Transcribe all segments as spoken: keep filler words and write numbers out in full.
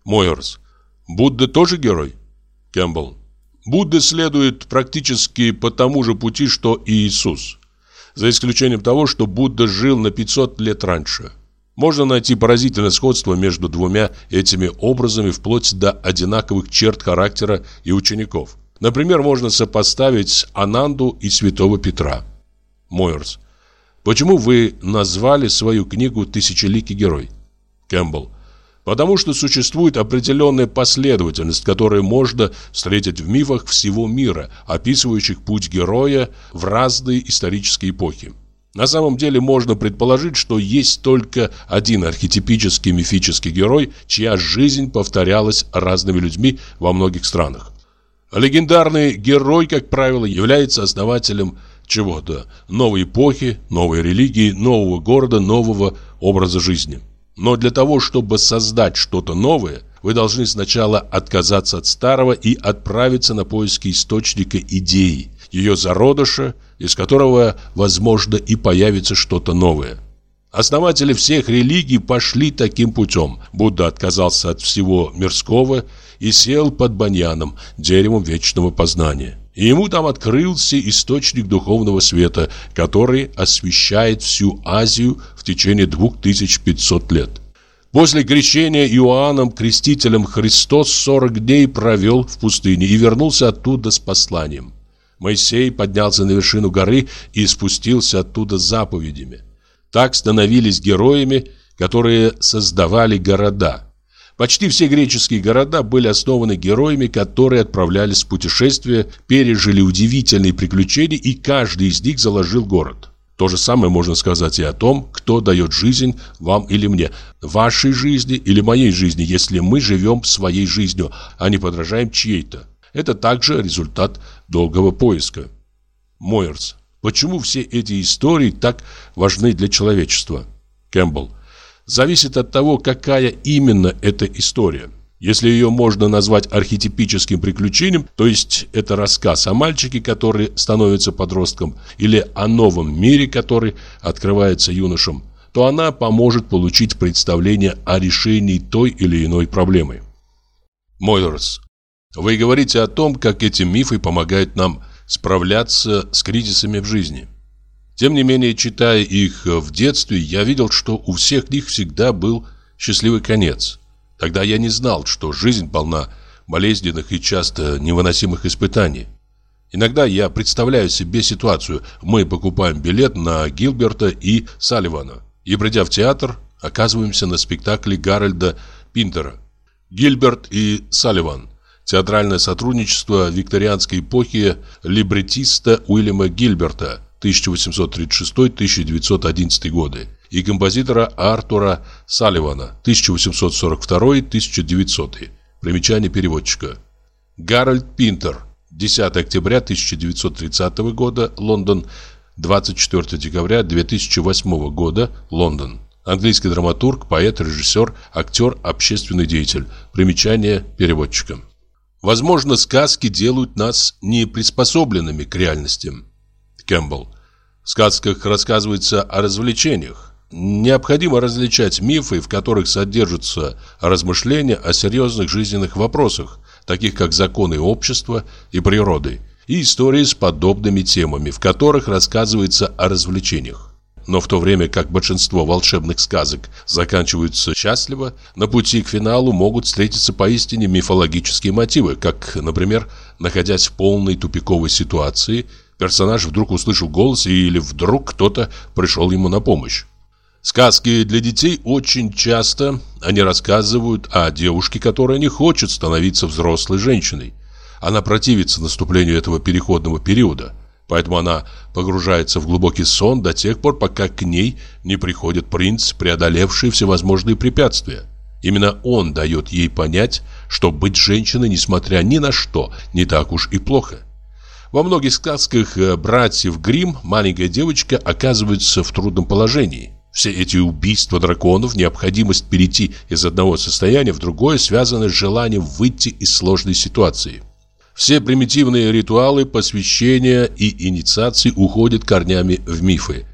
Мойерс. Будда тоже герой? Кэмпбелл. Будда следует практически по тому же пути, что и Иисус. За исключением того, что Будда жил на пятьсот лет раньше. Можно найти поразительное сходство между двумя этими образами вплоть до одинаковых черт характера и учеников. Например, можно сопоставить Ананду и святого Петра. Мойерс. Почему вы назвали свою книгу «Тысячеликий герой»? Кэмпбелл. Потому что существует определенная последовательность, которую можно встретить в мифах всего мира, описывающих путь героя в разные исторические эпохи. На самом деле можно предположить, что есть только один архетипический мифический герой, чья жизнь повторялась разными людьми во многих странах. Легендарный герой, как правило, является основателем чего-то, новой эпохи, новой религии, нового города, нового образа жизни. Но для того, чтобы создать что-то новое, вы должны сначала отказаться от старого и отправиться на поиски источника идеи, ее зародыша, из которого, возможно, и появится что-то новое. Основатели всех религий пошли таким путем. Будда отказался от всего мирского и сел под баньяном, деревом вечного познания. И ему там открылся источник духовного света, который освещает всю Азию в течение двух тысяч пятисот лет. После крещения Иоанном Крестителем Христос сорок дней провел в пустыне и вернулся оттуда с посланием. Моисей поднялся на вершину горы и спустился оттуда с заповедями. Так становились героями, которые создавали города. Почти все греческие города были основаны героями, которые отправлялись в путешествие, пережили удивительные приключения, и каждый из них заложил город. То же самое можно сказать и о том, кто дает жизнь вам или мне, вашей жизни или моей жизни, если мы живем своей жизнью, а не подражаем чьей-то. Это также результат долгого поиска. Мойерс. Почему все эти истории так важны для человечества? Кэмпбелл. Зависит от того, какая именно эта история. Если ее можно назвать архетипическим приключением, то есть это рассказ о мальчике, который становится подростком, или о новом мире, который открывается юношам, то она поможет получить представление о решении той или иной проблемы. Мойерс. Вы говорите о том, как эти мифы помогают нам справляться с кризисами в жизни. Тем не менее, читая их в детстве, я видел, что у всех них всегда был счастливый конец. Тогда я не знал, что жизнь полна болезненных и часто невыносимых испытаний. Иногда я представляю себе ситуацию. Мы покупаем билет на Гилберта и Салливана и, придя в театр, оказываемся на спектакле Гарольда Пинтера. Гильберт и Салливан. Театральное сотрудничество викторианской эпохи либретиста Уильяма Гильберта тысяча восемьсот тридцать шестой — тысяча девятьсот одиннадцатый годы и композитора Артура Салливана тысяча восемьсот сорок второй — тысяча девятисотый. Примечание переводчика. Гарольд Пинтер. десятого октября тысяча девятьсот тридцатого года, Лондон. двадцать четвёртого декабря две тысячи восьмого года, Лондон. Английский драматург, поэт, режиссер, актер, общественный деятель. Примечание переводчика. Возможно, сказки делают нас неприспособленными к реальности. Кэмпбелл. В сказках рассказывается о развлечениях. Необходимо различать мифы, в которых содержатся размышления о серьезных жизненных вопросах, таких как законы общества и природы, и истории с подобными темами, в которых рассказывается о развлечениях. Но в то время как большинство волшебных сказок заканчиваются счастливо, на пути к финалу могут встретиться поистине мифологические мотивы, как, например, находясь в полной тупиковой ситуации, персонаж вдруг услышал голос или вдруг кто-то пришел ему на помощь. Сказки для детей очень часто они рассказывают о девушке, которая не хочет становиться взрослой женщиной. Она противится наступлению этого переходного периода. Поэтому она погружается в глубокий сон до тех пор, пока к ней не приходит принц, преодолевший всевозможные препятствия. Именно он дает ей понять, что быть женщиной, несмотря ни на что, не так уж и плохо. Во многих сказках братьев Гримм маленькая девочка оказывается в трудном положении. Все эти убийства драконов, необходимость перейти из одного состояния в другое связаны с желанием выйти из сложной ситуации. Все примитивные ритуалы посвящения и инициации уходят корнями в мифы.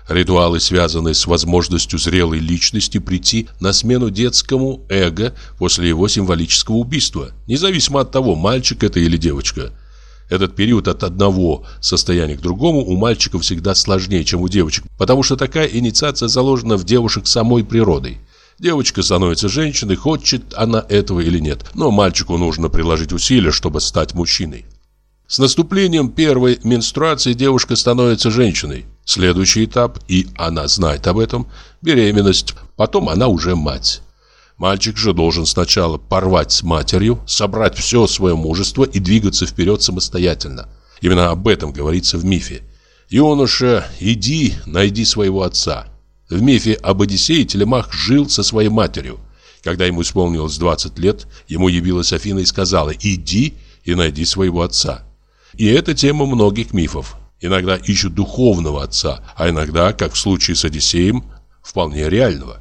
Ритуалы, связанные с возможностью зрелой личности прийти на смену детскому эго после его символического убийства, независимо от того, мальчик это или девочка. Этот период от одного состояния к другому у мальчиков всегда сложнее, чем у девочек, потому что такая инициация заложена в девушек самой природой. Девочка становится женщиной, хочет она этого или нет, но мальчику нужно приложить усилия, чтобы стать мужчиной. С наступлением первой менструации девушка становится женщиной. Следующий этап, и она знает об этом, беременность, потом она уже мать. Мальчик же должен сначала порвать с матерью, собрать все свое мужество и двигаться вперед самостоятельно. Именно об этом говорится в мифе. «Юноша, иди, найди своего отца». В мифе об Одиссее Телемах жил со своей матерью. Когда ему исполнилось двадцать лет, ему явилась Афина и сказала: «Иди и найди своего отца». И это тема многих мифов. Иногда ищут духовного отца, а иногда, как в случае с Одиссеем, вполне реального.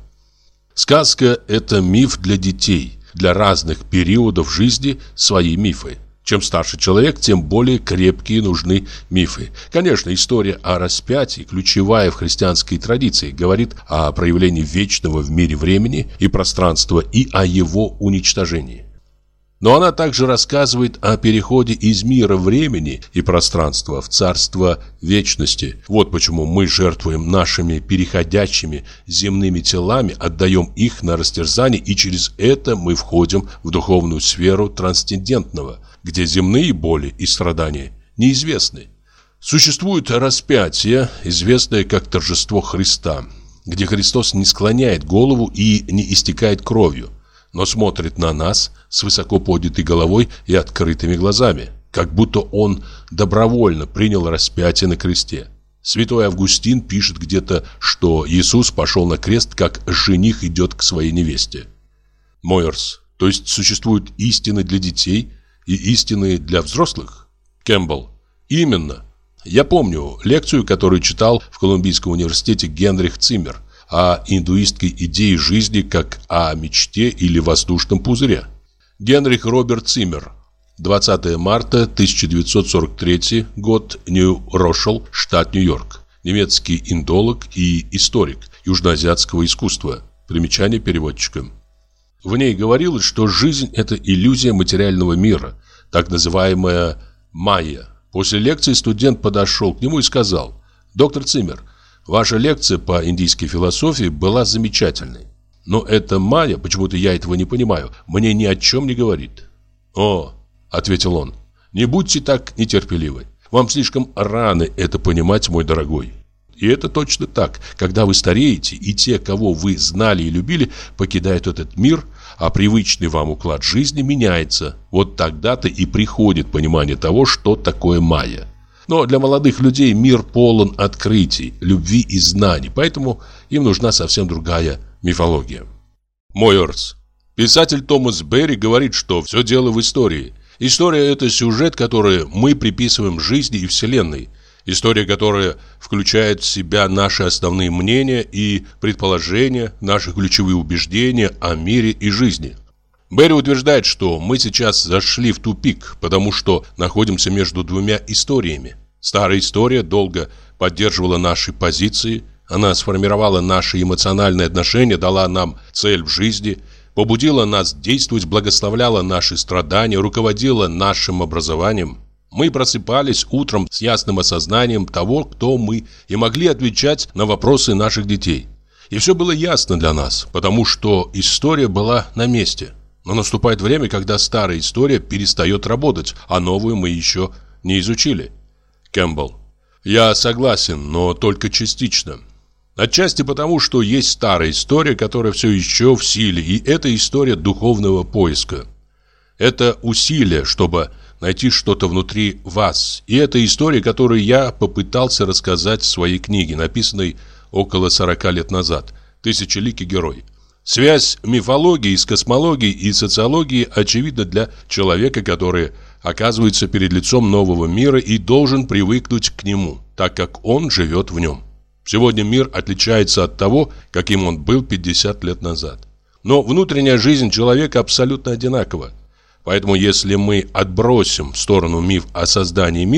Сказка – это миф для детей. Для разных периодов жизни свои мифы. Чем старше человек, тем более крепкие нужны мифы. Конечно, история о распятии, ключевая в христианской традиции, говорит о проявлении вечного в мире времени и пространства и о его уничтожении. Но она также рассказывает о переходе из мира времени и пространства в царство вечности. Вот почему мы жертвуем нашими переходящими земными телами, отдаем их на растерзание, и через это мы входим в духовную сферу трансцендентного, где земные боли и страдания неизвестны. Существует распятие, известное как торжество Христа, где Христос не склоняет голову и не истекает кровью, но смотрит на нас с высоко поднятой головой и открытыми глазами, как будто он добровольно принял распятие на кресте. Святой Августин пишет где-то, что Иисус пошел на крест, как жених идет к своей невесте. Мойерс: то есть существуют истины для детей и истины для взрослых? Кэмпбелл: именно. Я помню лекцию, которую читал в Колумбийском университете Генрих Циммер о индуистской идее жизни как о мечте или воздушном пузыре. Генрих Роберт Циммер. двадцатое марта тысяча девятьсот сорок третий год, Нью-Рошелл, штат Нью-Йорк. Немецкий индолог и историк южноазиатского искусства. Примечание переводчика. В ней говорилось, что жизнь – это иллюзия материального мира, так называемая майя. После лекции студент подошел к нему и сказал: «Доктор Циммер, ваша лекция по индийской философии была замечательной. Но эта майя, почему-то я этого не понимаю, мне ни о чем не говорит». «О», — ответил он, — «не будьте так нетерпеливы. Вам слишком рано это понимать, мой дорогой». И это точно так. Когда вы стареете, и те, кого вы знали и любили, покидают этот мир, а привычный вам уклад жизни меняется, вот тогда-то и приходит понимание того, что такое майя. Но для молодых людей мир полон открытий, любви и знаний, поэтому им нужна совсем другая мифология. Мойерс. Писатель Томас Берри говорит, что все дело в истории. История – это сюжет, который мы приписываем жизни и Вселенной. История, которая включает в себя наши основные мнения и предположения, наши ключевые убеждения о мире и жизни. Берри утверждает, что мы сейчас зашли в тупик, потому что находимся между двумя историями. Старая история долго поддерживала наши позиции, она сформировала наши эмоциональные отношения, дала нам цель в жизни, побудила нас действовать, благословляла наши страдания, руководила нашим образованием. Мы просыпались утром с ясным осознанием того, кто мы, и могли отвечать на вопросы наших детей. И все было ясно для нас, потому что история была на месте. Но наступает время, когда старая история перестает работать, а новую мы еще не изучили. Кэмпбелл. Я согласен, но только частично. Отчасти потому, что есть старая история, которая все еще в силе, и это история духовного поиска. Это усилие, чтобы найти что-то внутри вас. И это история, которую я попытался рассказать в своей книге, написанной около сорока лет назад «Тысячеликий герой». Связь мифологии с космологией и социологией очевидна для человека, который оказывается перед лицом нового мира и должен привыкнуть к нему, так как он живет в нем. Сегодня мир отличается от того, каким он был пятьдесят лет назад. Но внутренняя жизнь человека абсолютно одинакова. Поэтому если мы отбросим в сторону миф о создании мира,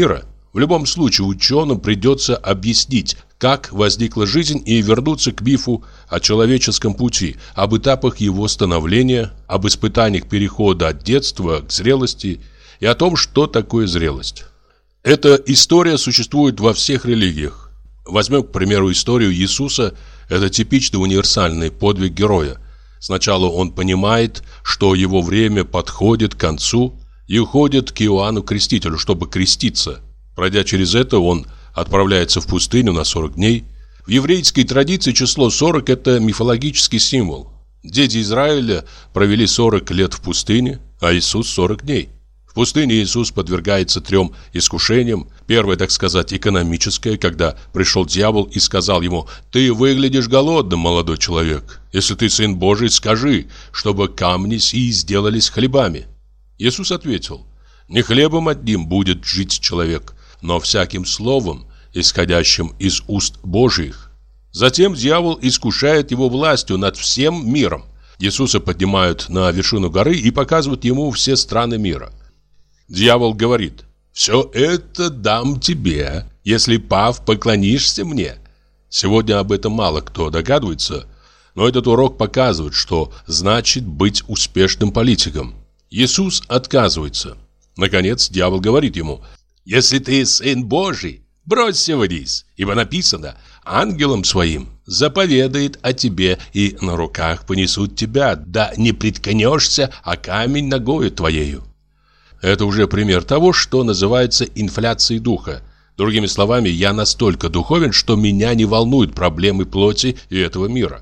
В любом случае ученым придется объяснить, как возникла жизнь, и вернуться к мифу о человеческом пути, об этапах его становления, об испытаниях перехода от детства к зрелости и о том, что такое зрелость. Эта история существует во всех религиях. Возьмем, к примеру, историю Иисуса. Это типичный универсальный подвиг героя. Сначала он понимает, что его время подходит к концу, и уходит к Иоанну Крестителю, чтобы креститься. Пройдя через это, он отправляется в пустыню на сорок дней. В еврейской традиции число сорок – это мифологический символ. Дети Израиля провели сорок лет в пустыне, а Иисус – сорок дней. В пустыне Иисус подвергается трем искушениям. Первое, так сказать, экономическое, когда пришел дьявол и сказал ему: «Ты выглядишь голодным, молодой человек. Если ты сын Божий, скажи, чтобы камни сии сделались хлебами». Иисус ответил: «Не хлебом одним будет жить человек, но всяким словом, исходящим из уст Божьих». Затем дьявол искушает его властью над всем миром. Иисуса поднимают на вершину горы и показывают ему все страны мира. Дьявол говорит: «Все это дам тебе, если, пав, поклонишься мне». Сегодня об этом мало кто догадывается, но этот урок показывает, что значит быть успешным политиком. Иисус отказывается. Наконец дьявол говорит ему: «Если ты сын Божий, бросься вниз, ибо написано: ангелам своим заповедает о тебе, и на руках понесут тебя, да не приткнешься о камень ногою твоею». Это уже пример того, что называется инфляцией духа. Другими словами, я настолько духовен, что меня не волнуют проблемы плоти и этого мира.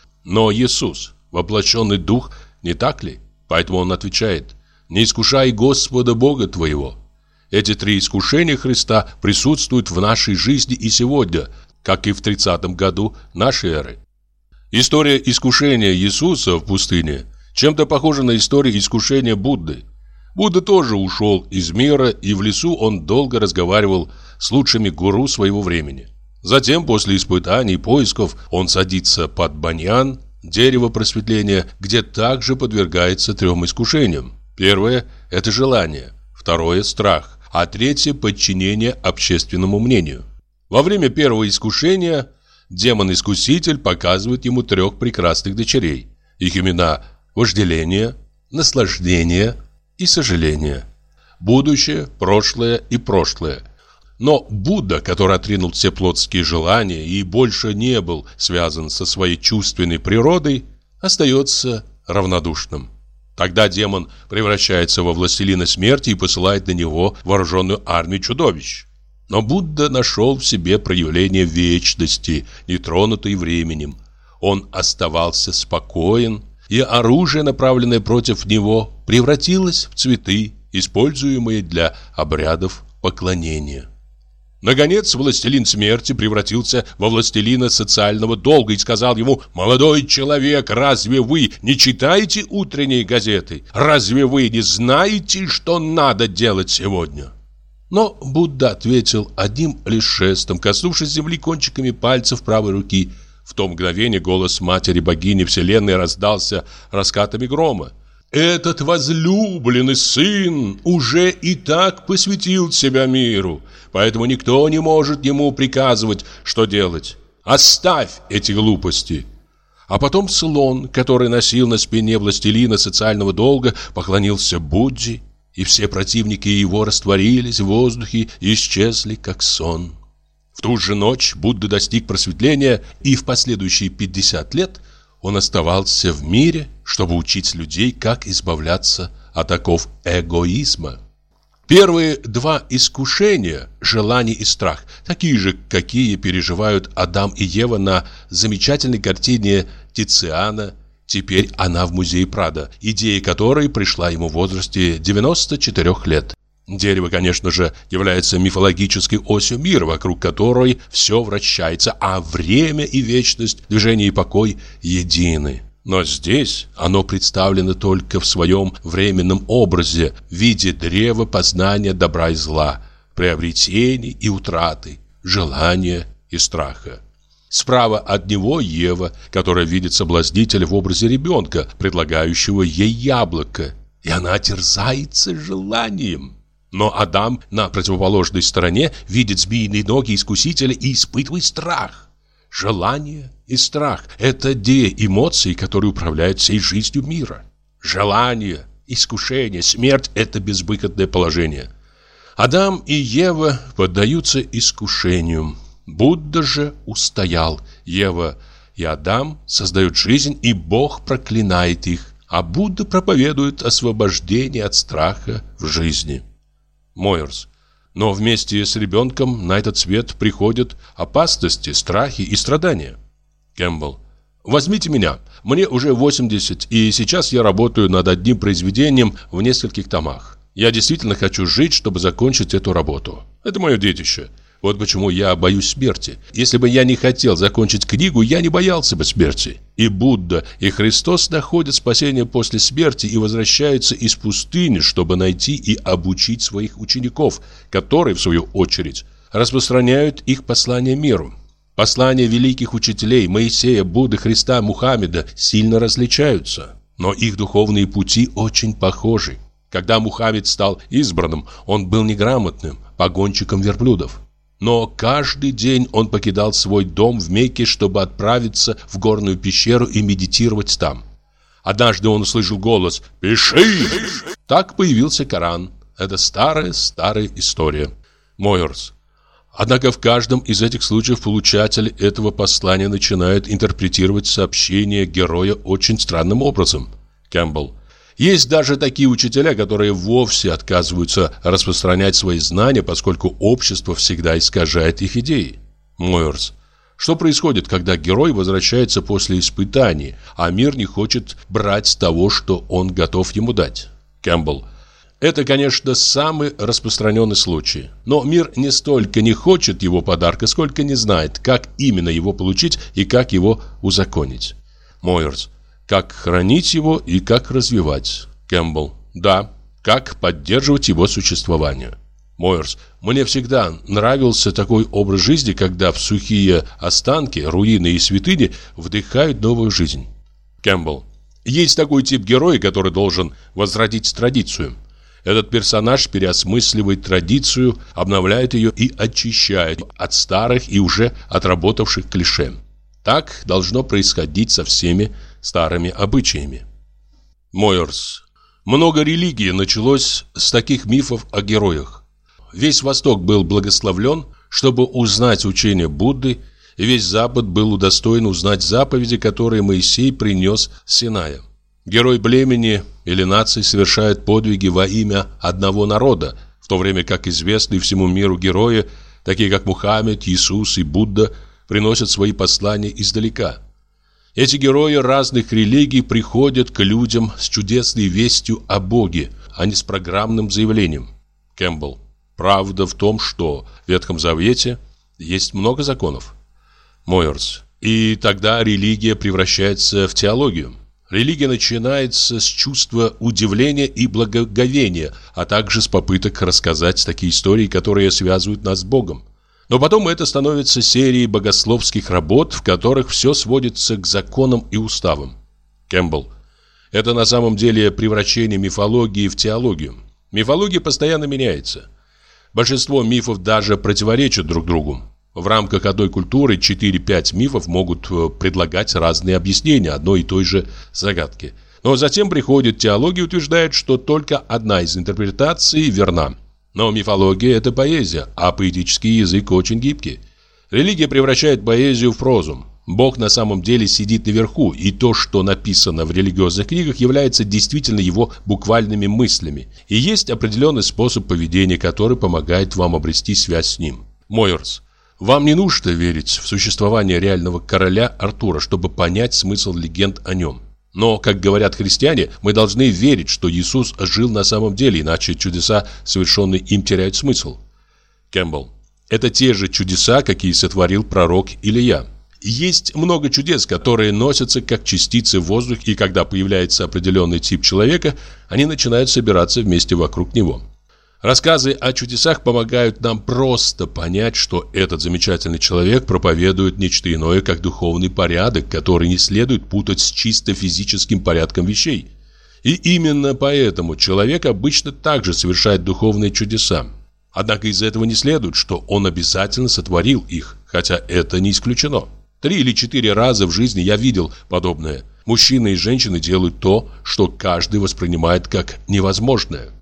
Но Иисус – воплощенный дух, не так ли? Поэтому он отвечает: «Не искушай Господа Бога твоего». Эти три искушения Христа присутствуют в нашей жизни и сегодня, как и в тридцатом году нашей эры. История искушения Иисуса в пустыне чем-то похожа на историю искушения Будды. Будда тоже ушел из мира, и в лесу он долго разговаривал с лучшими гуру своего времени. Затем, после испытаний и поисков, он садится под баньян, дерево просветления, где также подвергается трем искушениям. Первое – это желание, второе – страх, а третье – подчинение общественному мнению. Во время первого искушения демон-искуситель показывает ему трех прекрасных дочерей. Их имена – вожделение, наслаждение и сожаление. Будущее, прошлое и прошлое. Но Будда, который отринул все плотские желания и больше не был связан со своей чувственной природой, остается равнодушным. Тогда демон превращается во властелина смерти и посылает на него вооруженную армию чудовищ. Но Будда нашел в себе проявление вечности, нетронутой временем. Он оставался спокоен, и оружие, направленное против него, превратилось в цветы, используемые для обрядов поклонения. Наконец, властелин смерти превратился во властелина социального долга и сказал ему: «Молодой человек, разве вы не читаете утренние газеты? Разве вы не знаете, что надо делать сегодня?» Но Будда ответил одним лишь жестом, коснувшись земли кончиками пальцев правой руки. В то мгновение голос матери-богини Вселенной раздался раскатами грома. «Этот возлюбленный сын уже и так посвятил себя миру, поэтому никто не может ему приказывать, что делать. Оставь эти глупости». А потом слон, который носил на спине властелина социального долга, поклонился Будде, и все противники его растворились в воздухе и исчезли, как сон. В ту же ночь Будда достиг просветления, и в последующие пятьдесят лет он оставался в мире, чтобы учить людей, как избавляться от оков эгоизма. Первые два искушения, желание и страх, такие же, какие переживают Адам и Ева на замечательной картине Тициана. Теперь она в музее Прадо, идея которой пришла ему в возрасте девяноста четырёх лет. Дерево, конечно же, является мифологической осью мира, вокруг которой все вращается, а время и вечность, движение и покой едины. Но здесь оно представлено только в своем временном образе в виде древа познания добра и зла, приобретений и утраты, желания и страха. Справа от него Ева, которая видит соблазнителя в образе ребенка, предлагающего ей яблоко, и она терзается желанием. Но Адам на противоположной стороне видит змеиные ноги искусителя и испытывает страх. Желание и страх – это две эмоции, которые управляют всей жизнью мира. Желание, искушение, смерть – это безвыходное положение. Адам и Ева поддаются искушению. Будда же устоял. Ева и Адам создают жизнь, и Бог проклинает их, а Будда проповедует освобождение от страха в жизни. Мойерс. Но вместе с ребенком на этот свет приходят опасности, страхи и страдания. Кэмпбелл. Возьмите меня. Мне уже восемьдесят, и сейчас я работаю над одним произведением в нескольких томах. Я действительно хочу жить, чтобы закончить эту работу. Это мое детище. Вот почему я боюсь смерти. Если бы я не хотел закончить книгу, я не боялся бы смерти. И Будда, и Христос находят спасение после смерти и возвращаются из пустыни, чтобы найти и обучить своих учеников, которые, в свою очередь, распространяют их послание миру. Послания великих учителей Моисея, Будды, Христа, Мухаммеда сильно различаются, но их духовные пути очень похожи. Когда Мухаммед стал избранным, он был неграмотным, погонщиком верблюдов. Но каждый день он покидал свой дом в Мекке, чтобы отправиться в горную пещеру и медитировать там. Однажды он услышал голос «Пиши!». Так появился Коран. Это старая-старая история. Мойерс. Однако в каждом из этих случаев получатель этого послания начинает интерпретировать сообщение героя очень странным образом. Кэмпбелл. Есть даже такие учителя, которые вовсе отказываются распространять свои знания, поскольку общество всегда искажает их идеи. Мойерс. Что происходит, когда герой возвращается после испытаний, а мир не хочет брать того, что он готов ему дать? Кэмпбелл. Это, конечно, самый распространенный случай. Но мир не столько не хочет его подарка, сколько не знает, как именно его получить и как его узаконить. Мойерс. Как хранить его и как развивать. Кэмпбелл. Да, как поддерживать его существование. Мойерс. Мне всегда нравился такой образ жизни, когда в сухие останки, руины и святыни вдыхают новую жизнь. Кэмпбелл. Есть такой тип героя, который должен возродить традицию. Этот персонаж переосмысливает традицию, обновляет ее и очищает от старых и уже отработавших клише. Так должно происходить со всеми старыми обычаями. Мойерс. Много религий началось с таких мифов о героях. Весь Восток был благословлен, чтобы узнать учение Будды, и весь Запад был удостоен узнать заповеди, которые Моисей принес с Синая. Герой племени или нации совершает подвиги во имя одного народа, в то время как известные всему миру герои, такие как Мухаммед, Иисус и Будда, приносят свои послания издалека. Эти герои разных религий приходят к людям с чудесной вестью о Боге, а не с программным заявлением. Кэмпбелл. Правда в том, что в Ветхом Завете есть много законов. Мойерс. И тогда религия превращается в теологию. Религия начинается с чувства удивления и благоговения, а также с попыток рассказать такие истории, которые связывают нас с Богом. Но потом это становится серией богословских работ, в которых все сводится к законам и уставам. Кэмпбелл. Это на самом деле превращение мифологии в теологию. Мифология постоянно меняется. Большинство мифов даже противоречат друг другу. В рамках одной культуры четыре-пять мифов могут предлагать разные объяснения одной и той же загадки. Но затем приходит теология и утверждает, что только одна из интерпретаций верна. Но мифология – это поэзия, а поэтический язык очень гибкий. Религия превращает поэзию в прозу. Бог на самом деле сидит наверху, и то, что написано в религиозных книгах, является действительно его буквальными мыслями. И есть определенный способ поведения, который помогает вам обрести связь с ним. Мойерс. Вам не нужно верить в существование реального короля Артура, чтобы понять смысл легенд о нем. Но, как говорят христиане, мы должны верить, что Иисус жил на самом деле, иначе чудеса, совершенные им, теряют смысл. Кэмпбелл. Это те же чудеса, какие сотворил пророк Илия. Есть много чудес, которые носятся как частицы в воздух, и когда появляется определенный тип человека, они начинают собираться вместе вокруг него. Рассказы о чудесах помогают нам просто понять, что этот замечательный человек проповедует нечто иное, как духовный порядок, который не следует путать с чисто физическим порядком вещей. И именно поэтому человек обычно также совершает духовные чудеса. Однако из этого не следует, что он обязательно сотворил их, хотя это не исключено. Три или четыре раза в жизни я видел подобное. Мужчины и женщины делают то, что каждый воспринимает как невозможное.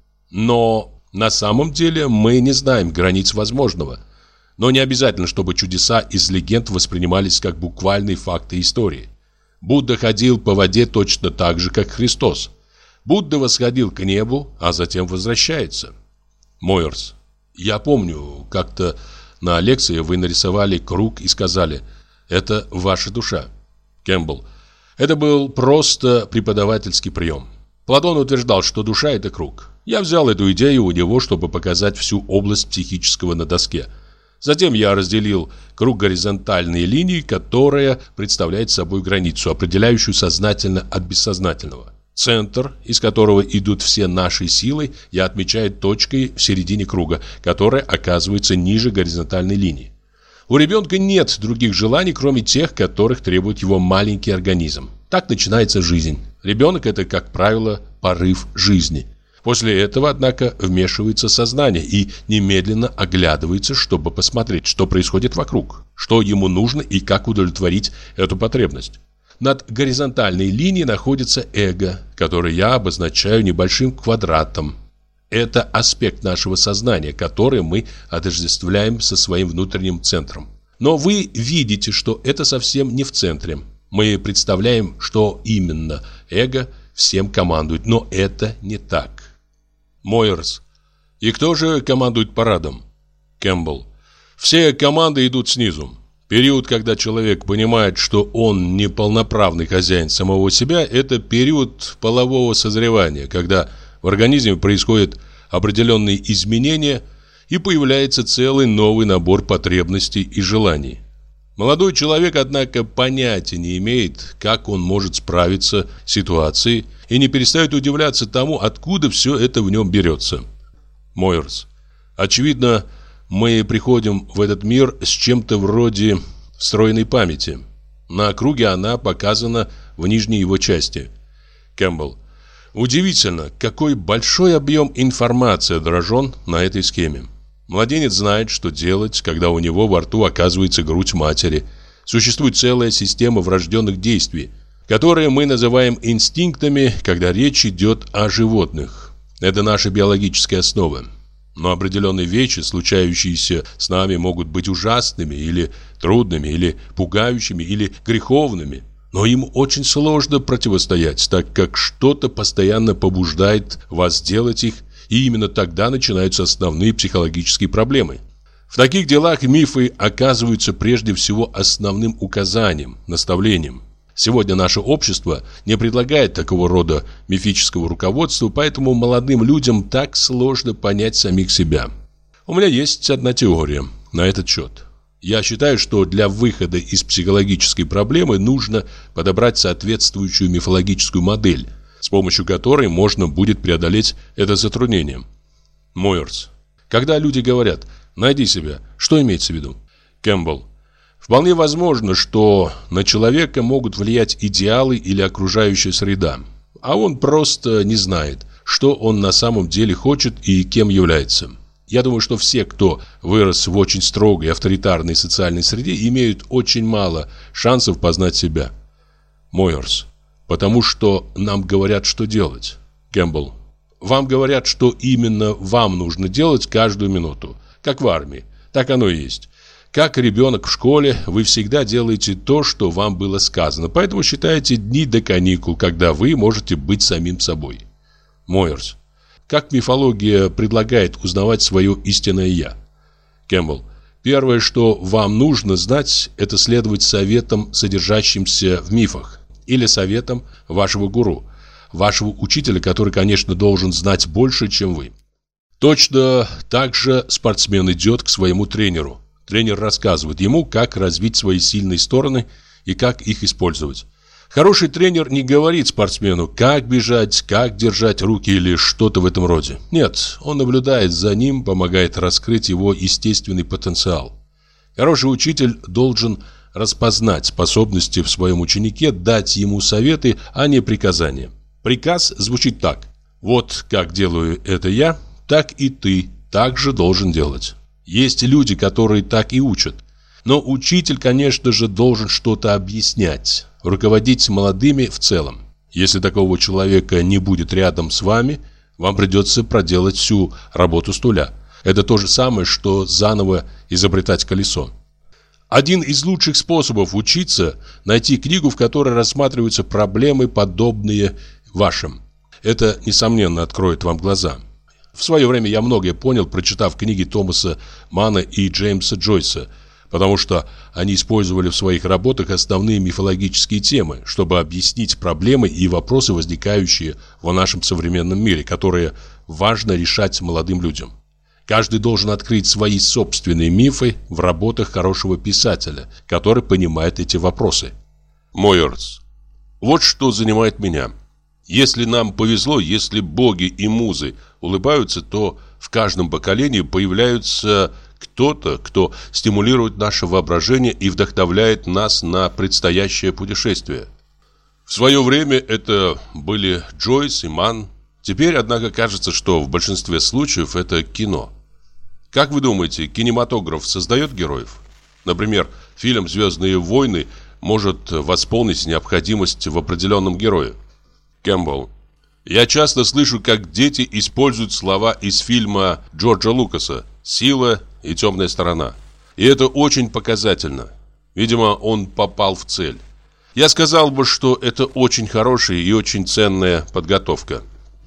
Но на самом деле мы не знаем границ возможного. Но не обязательно, чтобы чудеса из легенд воспринимались как буквальные факты истории. Будда ходил по воде точно так же, как Христос. Будда восходил к небу, а затем возвращается. Мойерс. Я помню, как-то на лекции вы нарисовали круг и сказали: «Это ваша душа». Кэмпбелл. Это был просто преподавательский прием. Платон утверждал, что душа – это круг. Я взял эту идею у него, чтобы показать всю область психического на доске. Затем я разделил круг горизонтальной линии, которая представляет собой границу, определяющую сознательно от бессознательного. Центр, из которого идут все наши силы, я отмечаю точкой в середине круга, которая оказывается ниже горизонтальной линии. У ребенка нет других желаний, кроме тех, которых требует его маленький организм. Так начинается жизнь. Ребенок – это, как правило, порыв жизни. После этого, однако, вмешивается сознание и немедленно оглядывается, чтобы посмотреть, что происходит вокруг, что ему нужно и как удовлетворить эту потребность. Над горизонтальной линией находится эго, которое я обозначаю небольшим квадратом. Это аспект нашего сознания, который мы отождествляем со своим внутренним центром. Но вы видите, что это совсем не в центре. Мы представляем, что именно эго всем командует, но это не так. Мойерс. И кто же командует парадом? Кэмпбелл. Все команды идут снизу. Период, когда человек понимает, что он не полноправный хозяин самого себя, это период полового созревания, когда в организме происходят определенные изменения и появляется целый новый набор потребностей и желаний. Молодой человек, однако, понятия не имеет, как он может справиться с ситуацией, и не перестает удивляться тому, откуда все это в нем берется. Мойерс. Очевидно, мы приходим в этот мир с чем-то вроде встроенной памяти. На круге она показана в нижней его части. Кэмпбелл. Удивительно, какой большой объем информации отражен на этой схеме. Младенец знает, что делать, когда у него во рту оказывается грудь матери. Существует целая система врожденных действий, которые мы называем инстинктами, когда речь идет о животных. Это наша биологическая основа. Но определенные вещи, случающиеся с нами, могут быть ужасными или трудными, или пугающими, или греховными. Но им очень сложно противостоять, так как что-то постоянно побуждает вас делать их, и именно тогда начинаются основные психологические проблемы. В таких делах мифы оказываются прежде всего основным указанием, наставлением. Сегодня наше общество не предлагает такого рода мифического руководства, поэтому молодым людям так сложно понять самих себя. У меня есть одна теория на этот счет. Я считаю, что для выхода из психологической проблемы нужно подобрать соответствующую мифологическую модель, с помощью которой можно будет преодолеть это затруднение. Мойерс. Когда люди говорят «найди себя», что имеется в виду? Кэмпбелл. Вполне возможно, что на человека могут влиять идеалы или окружающая среда, а он просто не знает, что он на самом деле хочет и кем является. Я думаю, что все, кто вырос в очень строгой авторитарной социальной среде, имеют очень мало шансов познать себя. Мойерс. Потому что нам говорят, что делать. Кэмпбелл. Вам говорят, что именно вам нужно делать каждую минуту. Как в армии. Так оно и есть. Как ребенок в школе, вы всегда делаете то, что вам было сказано. Поэтому считаете дни до каникул, когда вы можете быть самим собой. Мойерс. Как мифология предлагает узнавать свое истинное «я»? Кэмпбелл. Первое, что вам нужно знать, это следовать советам, содержащимся в мифах. Или советам вашего гуру, вашего учителя, который, конечно, должен знать больше, чем вы. Точно так же спортсмен идет к своему тренеру. Тренер рассказывает ему, как развить свои сильные стороны и как их использовать. Хороший тренер не говорит спортсмену, как бежать, как держать руки или что-то в этом роде. Нет, он наблюдает за ним, помогает раскрыть его естественный потенциал. Хороший учитель должен распознать способности в своем ученике, дать ему советы, а не приказания. Приказ звучит так: вот как делаю это я, так и ты также должен делать. Есть люди, которые так и учат. Но учитель, конечно же, должен что-то объяснять, руководить молодыми в целом. Если такого человека не будет рядом с вами, вам придется проделать всю работу с нуля. Это то же самое, что заново изобретать колесо. Один из лучших способов учиться – найти книгу, в которой рассматриваются проблемы, подобные вашим. Это, несомненно, откроет вам глаза. В свое время я многое понял, прочитав книги Томаса Манна и Джеймса Джойса, потому что они использовали в своих работах основные мифологические темы, чтобы объяснить проблемы и вопросы, возникающие в нашем современном мире, которые важно решать молодым людям. Каждый должен открыть свои собственные мифы в работах хорошего писателя, который понимает эти вопросы. Мойерс. Вот что занимает меня. Если нам повезло, если боги и музы улыбаются, то в каждом поколении появляются кто-то, кто стимулирует наше воображение и вдохновляет нас на предстоящее путешествие. В свое время это были Джойс и Манн. Теперь, однако, кажется, что в большинстве случаев это кино. Как вы думаете, кинематограф создает героев? Например, фильм «Звездные войны» может восполнить необходимость в определенном герое. Кэмпбелл. Я часто слышу, как дети используют слова из фильма Джорджа Лукаса «Сила и темная сторона». И это очень показательно. Видимо, он попал в цель. Я сказал бы, что это очень хорошая и очень ценная подготовка.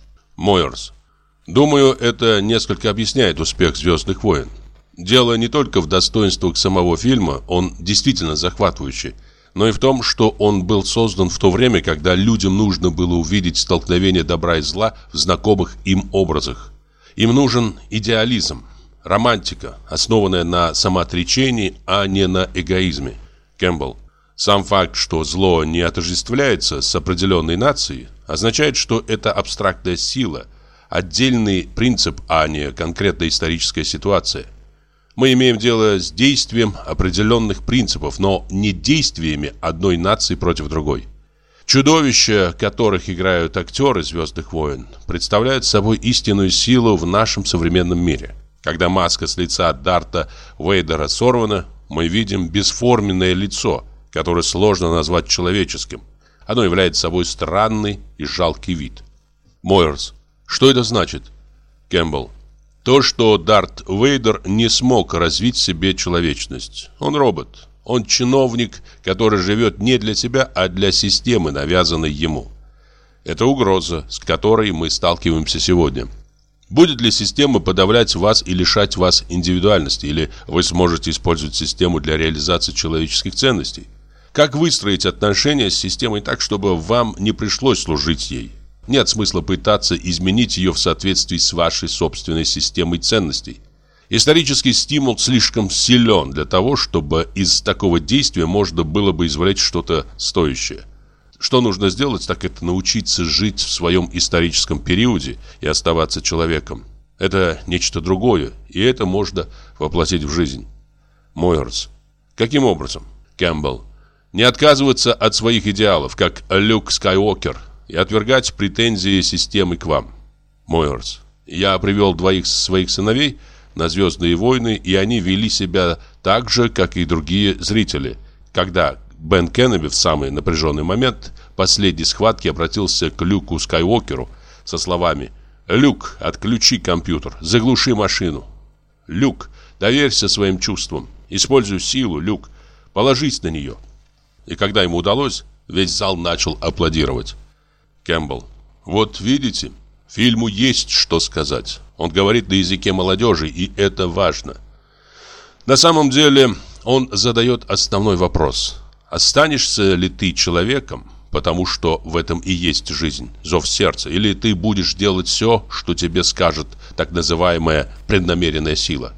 Мойерс. Думаю, это несколько объясняет успех «Звездных войн». Дело не только в достоинствах самого фильма, он действительно захватывающий, но и в том, что он был создан в то время, когда людям нужно было увидеть столкновение добра и зла в знакомых им образах. Им нужен идеализм, романтика, основанная на самоотречении, а не на эгоизме. Кэмпбелл. Сам факт, что зло не отождествляется с определенной нацией, означает, что это абстрактная сила, отдельный принцип, а не конкретная историческая ситуация. Мы имеем дело с действием определенных принципов, но не действиями одной нации против другой. Чудовища, которых играют актеры «Звездных войн», представляют собой истинную силу в нашем современном мире. Когда маска с лица Дарта Вейдера сорвана, мы видим бесформенное лицо, которое сложно назвать человеческим. Оно является собой странный и жалкий вид. Мойерс. Что это значит? Кэмпбелл. То, что Дарт Вейдер не смог развить в себе человечность. Он робот. Он чиновник, который живет не для себя, а для системы, навязанной ему. Это угроза, с которой мы сталкиваемся сегодня. Будет ли система подавлять вас и лишать вас индивидуальности, или вы сможете использовать систему для реализации человеческих ценностей? Как выстроить отношения с системой так, чтобы вам не пришлось служить ей? Нет смысла пытаться изменить ее в соответствии с вашей собственной системой ценностей. Исторический стимул слишком силен для того, чтобы из такого действия можно было бы извлечь что-то стоящее. Что нужно сделать, так это научиться жить в своем историческом периоде и оставаться человеком. Это нечто другое, и это можно воплотить в жизнь. Мойерс. Каким образом? Кэмпбелл. Не отказываться от своих идеалов, как Люк Скайуокер, и отвергать претензии системы к вам. Мойерс. Я привел двоих своих сыновей на «Звездные войны», и они вели себя так же, как и другие зрители. Когда Бен Кеннеби в самый напряженный момент последней схватки обратился к Люку Скайуокеру со словами: «Люк, отключи компьютер, заглуши машину. Люк, доверься своим чувствам, используй силу, Люк, положись на нее». И когда ему удалось, весь зал начал аплодировать. Кэмпбелл. Вот видите, фильму есть что сказать. Он говорит на языке молодежи, и это важно. На самом деле, он задает основной вопрос: останешься ли ты человеком, потому что в этом и есть жизнь, зов сердца, или ты будешь делать все, что тебе скажет так называемая преднамеренная сила?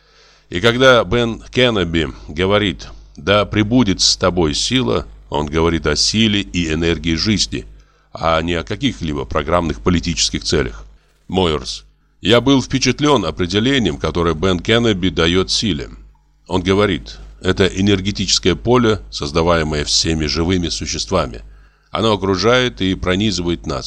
И когда Бен Кеннеби говорит «да пребудет с тобой сила», он говорит о силе и энергии жизни, а не о каких-либо программных политических целях. Мойерс. Я был впечатлен определением, которое Бен Кеннеби дает силе. Он говорит: это энергетическое поле, создаваемое всеми живыми существами. Оно окружает и пронизывает нас.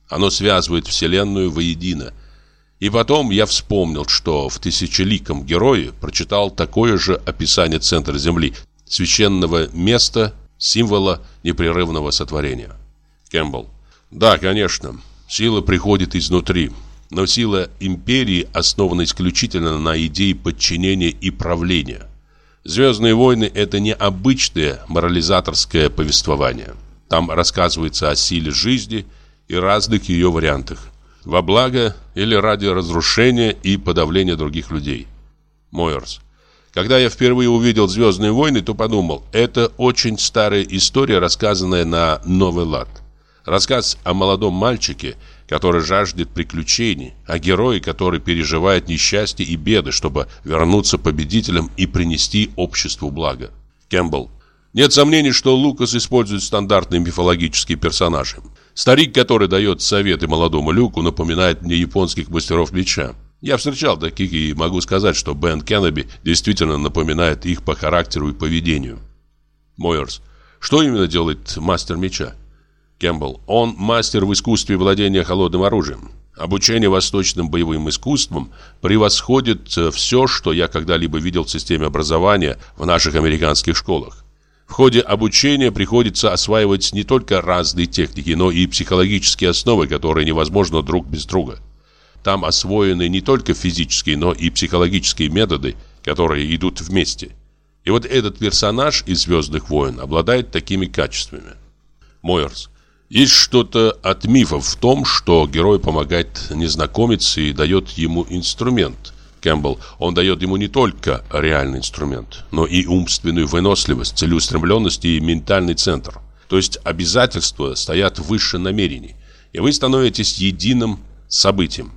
Оно связывает вселенную воедино. И потом я вспомнил, что в «Тысячеликом герое» прочитал такое же описание центра Земли, священного места, символа непрерывного сотворения. Кэмпбелл. Да, конечно, сила приходит изнутри. Но сила империи основана исключительно на идее подчинения и правления. «Звездные войны» — это не обычное морализаторское повествование. Там рассказывается о силе жизни и разных ее вариантах. Во благо или ради разрушения и подавления других людей. Мойерс. Когда я впервые увидел «Звездные войны», то подумал, это очень старая история, рассказанная на новый лад. Рассказ о молодом мальчике, который жаждет приключений, о герое, который переживает несчастье и беды, чтобы вернуться победителем и принести обществу благо. Кэмпбелл. Нет сомнений, что Лукас использует стандартные мифологические персонажи. Старик, который дает советы молодому Люку, напоминает мне японских мастеров меча. Я встречал таких и могу сказать, что Бен Кеннеби действительно напоминает их по характеру и поведению. Мойерс. Что именно делает мастер меча? Кэмпбелл. Он мастер в искусстве владения холодным оружием. Обучение восточным боевым искусствам превосходит все, что я когда-либо видел в системе образования в наших американских школах. В ходе обучения приходится осваивать не только разные техники, но и психологические основы, которые невозможно друг без друга. Там освоены не только физические, но и психологические методы, которые идут вместе. И вот этот персонаж из «Звездных войн» обладает такими качествами. Мойерс. Есть что-то от мифов в том, что герой помогает незнакомец и дает ему инструмент. Кэмпбелл. Он дает ему не только реальный инструмент, но и умственную выносливость, целеустремленность и ментальный центр. То есть обязательства стоят выше намерений, и вы становитесь единым событием.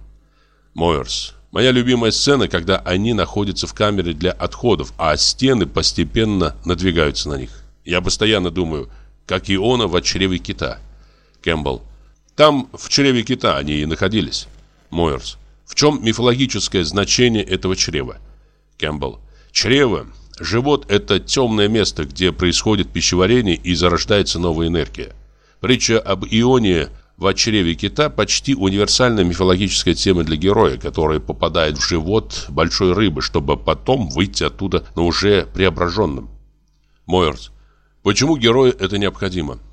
Мойерс. Моя любимая сцена, когда они находятся в камере для отходов, а стены постепенно надвигаются на них. Я постоянно думаю, как Иона в чреве кита. Кэмпбелл. Там, в чреве кита, они и находились. Мойерс. В чем мифологическое значение этого чрева? Кэмпбелл. Чрево, живот – это темное место, где происходит пищеварение и зарождается новая энергия. Притча об Ионе в чреве кита почти универсальная мифологическая тема для героя, который попадает в живот большой рыбы, чтобы потом выйти оттуда, но уже преображенным. Мойерс. Почему герою это необходимо?